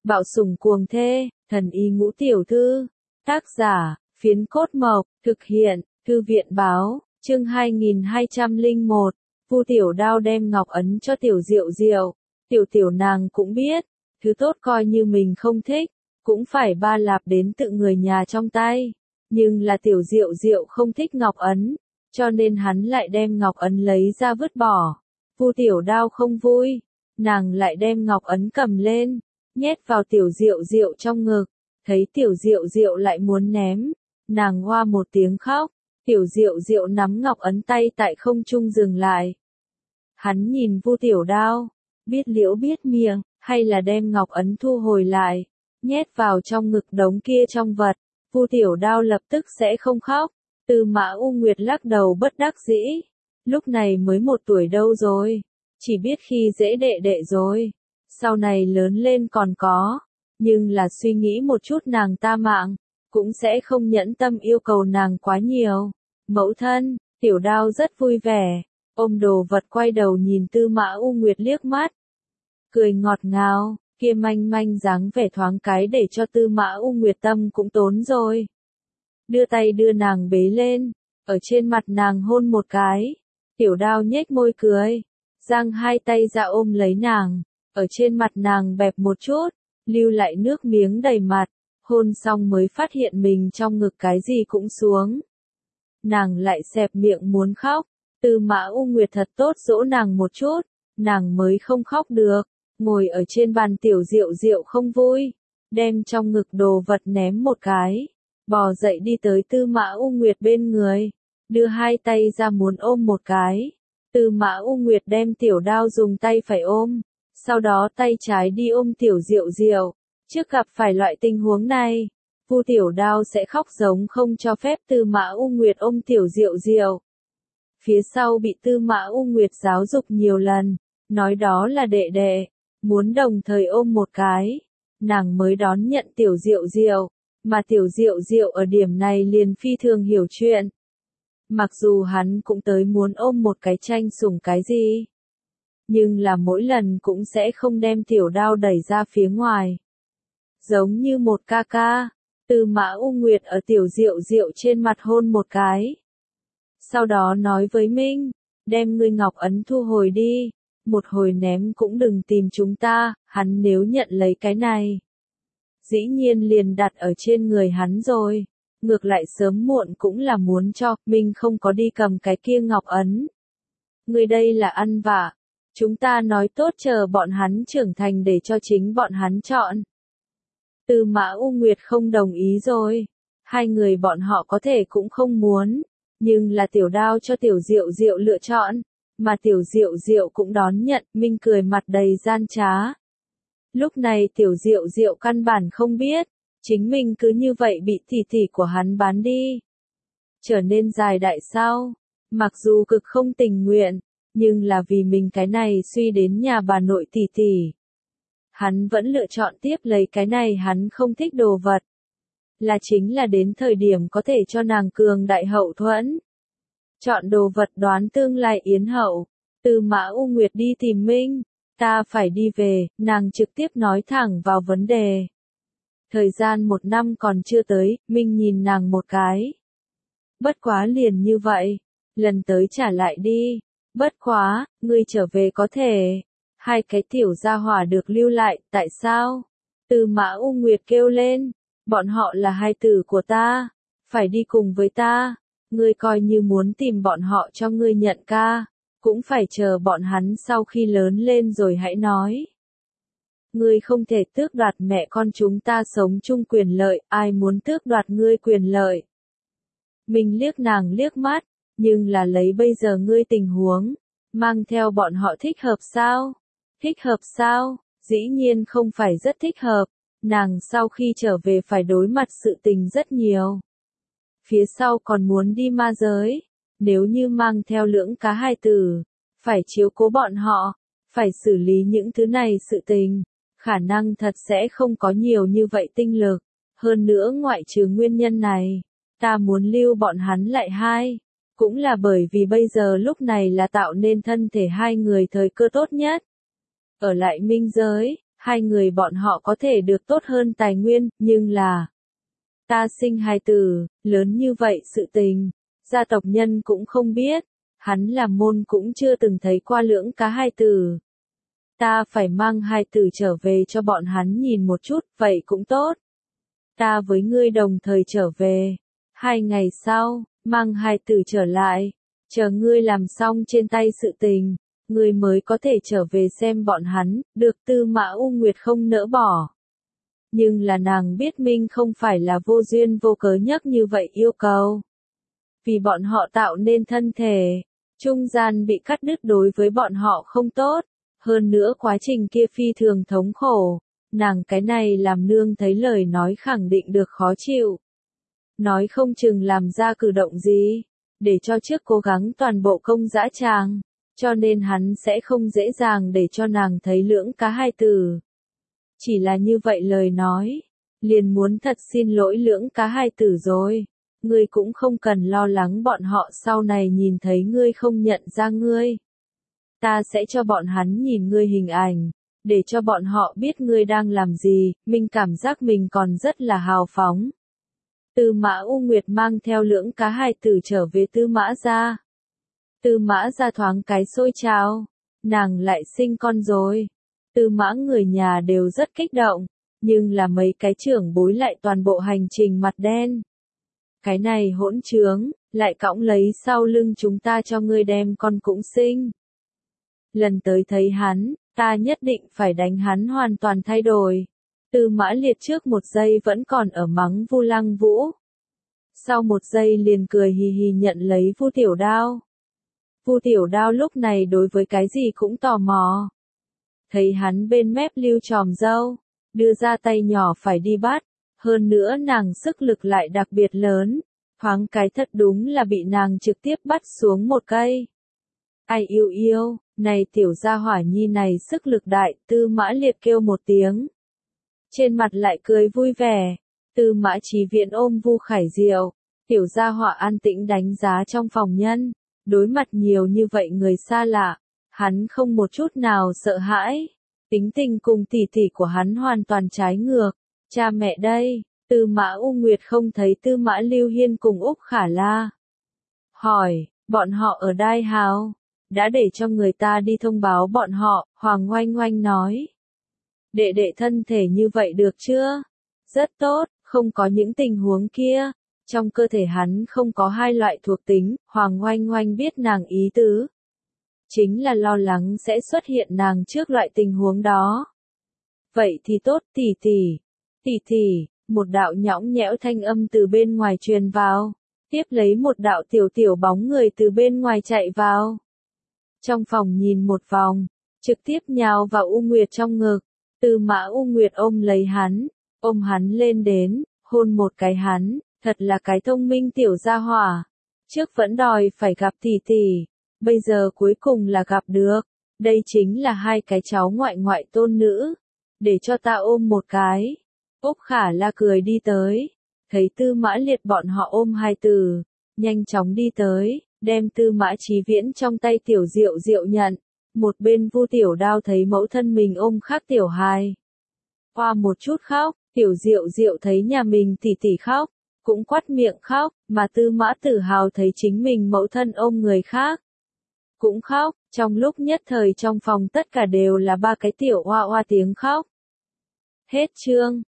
Bạo sủng cuồng thê, thần y ngũ tiểu thư. Tác giả, Phiến Cốt Mộc, thực hiện, Thư viện báo, chương 2201. Vu Tiểu Đao đem ngọc ấn cho Tiểu Diệu Diệu. Tiểu nàng cũng biết, thứ tốt coi như mình không thích, cũng phải ba lạp đến tự người nhà trong tay. Nhưng là Tiểu Diệu Diệu không thích ngọc ấn, cho nên hắn lại đem ngọc ấn lấy ra vứt bỏ. Vu Tiểu Đao không vui, nàng lại đem ngọc ấn cầm lên, nhét vào Tiểu Diệu Diệu trong ngực. Thấy Tiểu Diệu Diệu lại muốn ném, nàng hoa một tiếng khóc. Tiểu Diệu Diệu nắm ngọc ấn tay tại không trung dừng lại. Hắn nhìn Vu Tiểu Đao, biết liễu biết miệng, hay là đem ngọc ấn thu hồi lại, nhét vào trong ngực đống kia trong vật. Vu Tiểu Đao lập tức sẽ không khóc. Tư Mã U Nguyệt lắc đầu bất đắc dĩ. Lúc này mới 1 tuổi đâu rồi, chỉ biết khi dễ đệ đệ rồi. Sau này lớn lên còn có, nhưng là suy nghĩ một chút nàng ta mạng, cũng sẽ không nhẫn tâm yêu cầu nàng quá nhiều. Mẫu thân, Tiểu Đao rất vui vẻ, ôm đồ vật quay đầu nhìn Tư Mã U Nguyệt liếc mắt. Cười ngọt ngào, kia manh manh dáng vẻ thoáng cái để cho Tư Mã U Nguyệt tâm cũng tốn rồi. Đưa tay đưa nàng bế lên, ở trên mặt nàng hôn một cái. Tiểu Đao nhếch môi cười, giang hai tay ra ôm lấy nàng, ở trên mặt nàng bẹp một chút, lưu lại nước miếng đầy mặt, hôn xong mới phát hiện mình trong ngực cái gì cũng xuống. Nàng lại xẹp miệng muốn khóc, Tư Mã U Nguyệt thật tốt dỗ nàng một chút, nàng mới không khóc được. Ngồi ở trên bàn Tiểu Diệu Diệu không vui, đem trong ngực đồ vật ném một cái, bò dậy đi tới Tư Mã U Nguyệt bên người, đưa hai tay ra muốn ôm một cái. Tư Mã U Nguyệt đem Tiểu Đao dùng tay phải ôm, sau đó tay trái đi ôm Tiểu Diệu Diệu. Trước gặp phải loại tình huống này, Vu Tiểu Đao sẽ khóc giống không cho phép Tư Mã U Nguyệt ôm Tiểu Diệu Diệu. Phía sau bị Tư Mã U Nguyệt giáo dục nhiều lần, nói đó là đệ đệ, muốn đồng thời ôm một cái, nàng mới đón nhận Tiểu Diệu Diệu, mà Tiểu Diệu Diệu ở điểm này liền phi thường hiểu chuyện. Mặc dù hắn cũng tới muốn ôm một cái tranh sủng cái gì, nhưng là mỗi lần cũng sẽ không đem Tiểu Đao đẩy ra phía ngoài. Giống như một ca ca, Tư Mã U Nguyệt ở Tiểu Diệu Diệu trên mặt hôn một cái. Sau đó nói với Minh, đem ngươi ngọc ấn thu hồi đi, một hồi ném cũng đừng tìm chúng ta. Hắn nếu nhận lấy cái này, dĩ nhiên liền đặt ở trên người hắn rồi. Ngược lại sớm muộn cũng là muốn cho, Minh không có đi cầm cái kia ngọc ấn. Ngươi đây là ăn vạ, chúng ta nói tốt chờ bọn hắn trưởng thành để cho chính bọn hắn chọn. Tư Mã U Nguyệt không đồng ý rồi, hai người bọn họ có thể cũng không muốn, nhưng là Tiểu Đao cho Tiểu Diệu Diệu lựa chọn, mà Tiểu Diệu Diệu cũng đón nhận. Minh cười mặt đầy gian trá. Lúc này Tiểu Diệu Diệu căn bản không biết, chính mình cứ như vậy bị tỷ tỷ của hắn bán đi. Trở nên dài đại sao, mặc dù cực không tình nguyện, nhưng là vì mình cái này suy đến nhà bà nội tỷ tỷ. Hắn vẫn lựa chọn tiếp lấy cái này hắn không thích đồ vật. Là chính là đến thời điểm có thể cho nàng cường đại hậu thuẫn. Chọn đồ vật đoán tương lai yến hậu. Tư Mã U Nguyệt đi tìm Minh, ta phải đi về, nàng trực tiếp nói thẳng vào vấn đề. Thời gian 1 năm còn chưa tới, Minh nhìn nàng một cái. Bất quá liền như vậy, lần tới trả lại đi. Bất quá, ngươi trở về có thể. Hai cái tiểu gia hỏa được lưu lại, tại sao? Tư Mã U Nguyệt kêu lên, bọn họ là hai tử của ta, phải đi cùng với ta. Ngươi coi như muốn tìm bọn họ cho ngươi nhận ca, cũng phải chờ bọn hắn sau khi lớn lên rồi hãy nói. Ngươi không thể tước đoạt mẹ con chúng ta sống chung quyền lợi, ai muốn tước đoạt ngươi quyền lợi? Mình liếc nàng liếc mắt, nhưng là lấy bây giờ ngươi tình huống, mang theo bọn họ thích hợp sao? Thích hợp sao? Dĩ nhiên không phải rất thích hợp, nàng sau khi trở về phải đối mặt sự tình rất nhiều. Phía sau còn muốn đi ma giới, nếu như mang theo lưỡng cá hai tử, phải chiếu cố bọn họ, phải xử lý những thứ này sự tình, khả năng thật sẽ không có nhiều như vậy tinh lực. Hơn nữa ngoại trừ nguyên nhân này, ta muốn lưu bọn hắn lại hai, cũng là bởi vì bây giờ lúc này là tạo nên thân thể hai người thời cơ tốt nhất. Ở lại minh giới, hai người bọn họ có thể được tốt hơn tài nguyên, nhưng là ta sinh hài tử, lớn như vậy sự tình, gia tộc nhân cũng không biết, hắn làm môn cũng chưa từng thấy qua lưỡng cá hài tử. Ta phải mang hài tử trở về cho bọn hắn nhìn một chút, vậy cũng tốt. Ta với ngươi đồng thời trở về. 2 ngày sau, mang hài tử trở lại, chờ ngươi làm xong trên tay sự tình, ngươi mới có thể trở về xem bọn hắn, được Tư Mã U Nguyệt không nỡ bỏ. Nhưng là nàng biết Minh không phải là vô duyên vô cớ nhắc như vậy yêu cầu. Vì bọn họ tạo nên thân thể, trung gian bị cắt đứt đối với bọn họ không tốt, hơn nữa quá trình kia phi thường thống khổ, nàng cái này làm nương thấy lời nói khẳng định được khó chịu. Nói không chừng làm ra cử động gì, để cho trước cố gắng toàn bộ công dã tràng, cho nên hắn sẽ không dễ dàng để cho nàng thấy lưỡng cá hai tử. Chỉ là như vậy lời nói, liền muốn thật xin lỗi lưỡng cá hai tử rồi. Ngươi cũng không cần lo lắng bọn họ sau này nhìn thấy ngươi không nhận ra ngươi. Ta sẽ cho bọn hắn nhìn ngươi hình ảnh, để cho bọn họ biết ngươi đang làm gì, mình cảm giác mình còn rất là hào phóng. Tư Mã U Nguyệt mang theo lưỡng cá hài tử trở về Tư Mã gia. Tư Mã gia thoáng cái xôi trào, nàng lại sinh con rồi. Tư Mã người nhà đều rất kích động, nhưng là mấy cái trưởng bối lại toàn bộ hành trình mặt đen. Cái này hỗn trướng, lại cõng lấy sau lưng chúng ta cho ngươi đem con cũng sinh. Lần tới thấy hắn, ta nhất định phải đánh hắn hoàn toàn thay đổi. Tư Mã Liệt trước một giây vẫn còn ở mắng Vu Lăng Vũ. Sau một giây liền cười hì hì nhận lấy Vu Tiểu Đao. Vu Tiểu Đao lúc này đối với cái gì cũng tò mò. Thấy hắn bên mép lưu tròm râu, đưa ra tay nhỏ phải đi bắt. Hơn nữa nàng sức lực lại đặc biệt lớn, thoáng cái thật đúng là bị nàng trực tiếp bắt xuống một cây. Ai yêu yêu, này tiểu gia hỏa nhi này sức lực đại, Tư Mã Liệt kêu một tiếng. Trên mặt lại cười vui vẻ, Tư Mã Chí Viễn ôm Vu Khải Diệu, tiểu gia hỏa an tĩnh đánh giá trong phòng nhân, đối mặt nhiều như vậy người xa lạ, hắn không một chút nào sợ hãi, tính tình cùng tỷ tỷ của hắn hoàn toàn trái ngược. Cha mẹ đây, Tư Mã U Nguyệt không thấy Tư Mã Lưu Hiên cùng Úc Khả La. Hỏi, bọn họ ở Đai Hào, đã để cho người ta đi thông báo bọn họ, Hoàng Oanh Oanh nói. Đệ đệ thân thể như vậy được chưa? Rất tốt, không có những tình huống kia. Trong cơ thể hắn không có hai loại thuộc tính, Hoàng Oanh Oanh biết nàng ý tứ. Chính là lo lắng sẽ xuất hiện nàng trước loại tình huống đó. Vậy thì tốt tỷ tỷ. Tỷ tỷ, một đạo nhõng nhẽo thanh âm từ bên ngoài truyền vào, tiếp lấy một đạo tiểu tiểu bóng người từ bên ngoài chạy vào. Trong phòng nhìn một vòng, trực tiếp nhào vào U Nguyệt trong ngực, Tư Mã U Nguyệt ôm lấy hắn, ôm hắn lên đến, hôn một cái hắn, thật là cái thông minh tiểu gia hỏa. Trước vẫn đòi phải gặp tỷ tỷ, bây giờ cuối cùng là gặp được, đây chính là hai cái cháu ngoại ngoại tôn nữ, để cho ta ôm một cái. Úc Khả La cười đi tới, thấy Tư Mã Liệt bọn họ ôm hai tử, nhanh chóng đi tới, đem Tư Mã Chí Viễn trong tay tiểu Diệu Diệu nhận. Một bên Vu Tiểu Đao thấy mẫu thân mình ôm khác tiểu hài, qua một chút khóc, tiểu Diệu Diệu thấy nhà mình tỷ tỷ khóc, cũng quắt miệng khóc, mà Tư Mã Tử Hào thấy chính mình mẫu thân ôm người khác, cũng khóc, trong lúc nhất thời trong phòng tất cả đều là ba cái tiểu oa oa tiếng khóc. Hết chương.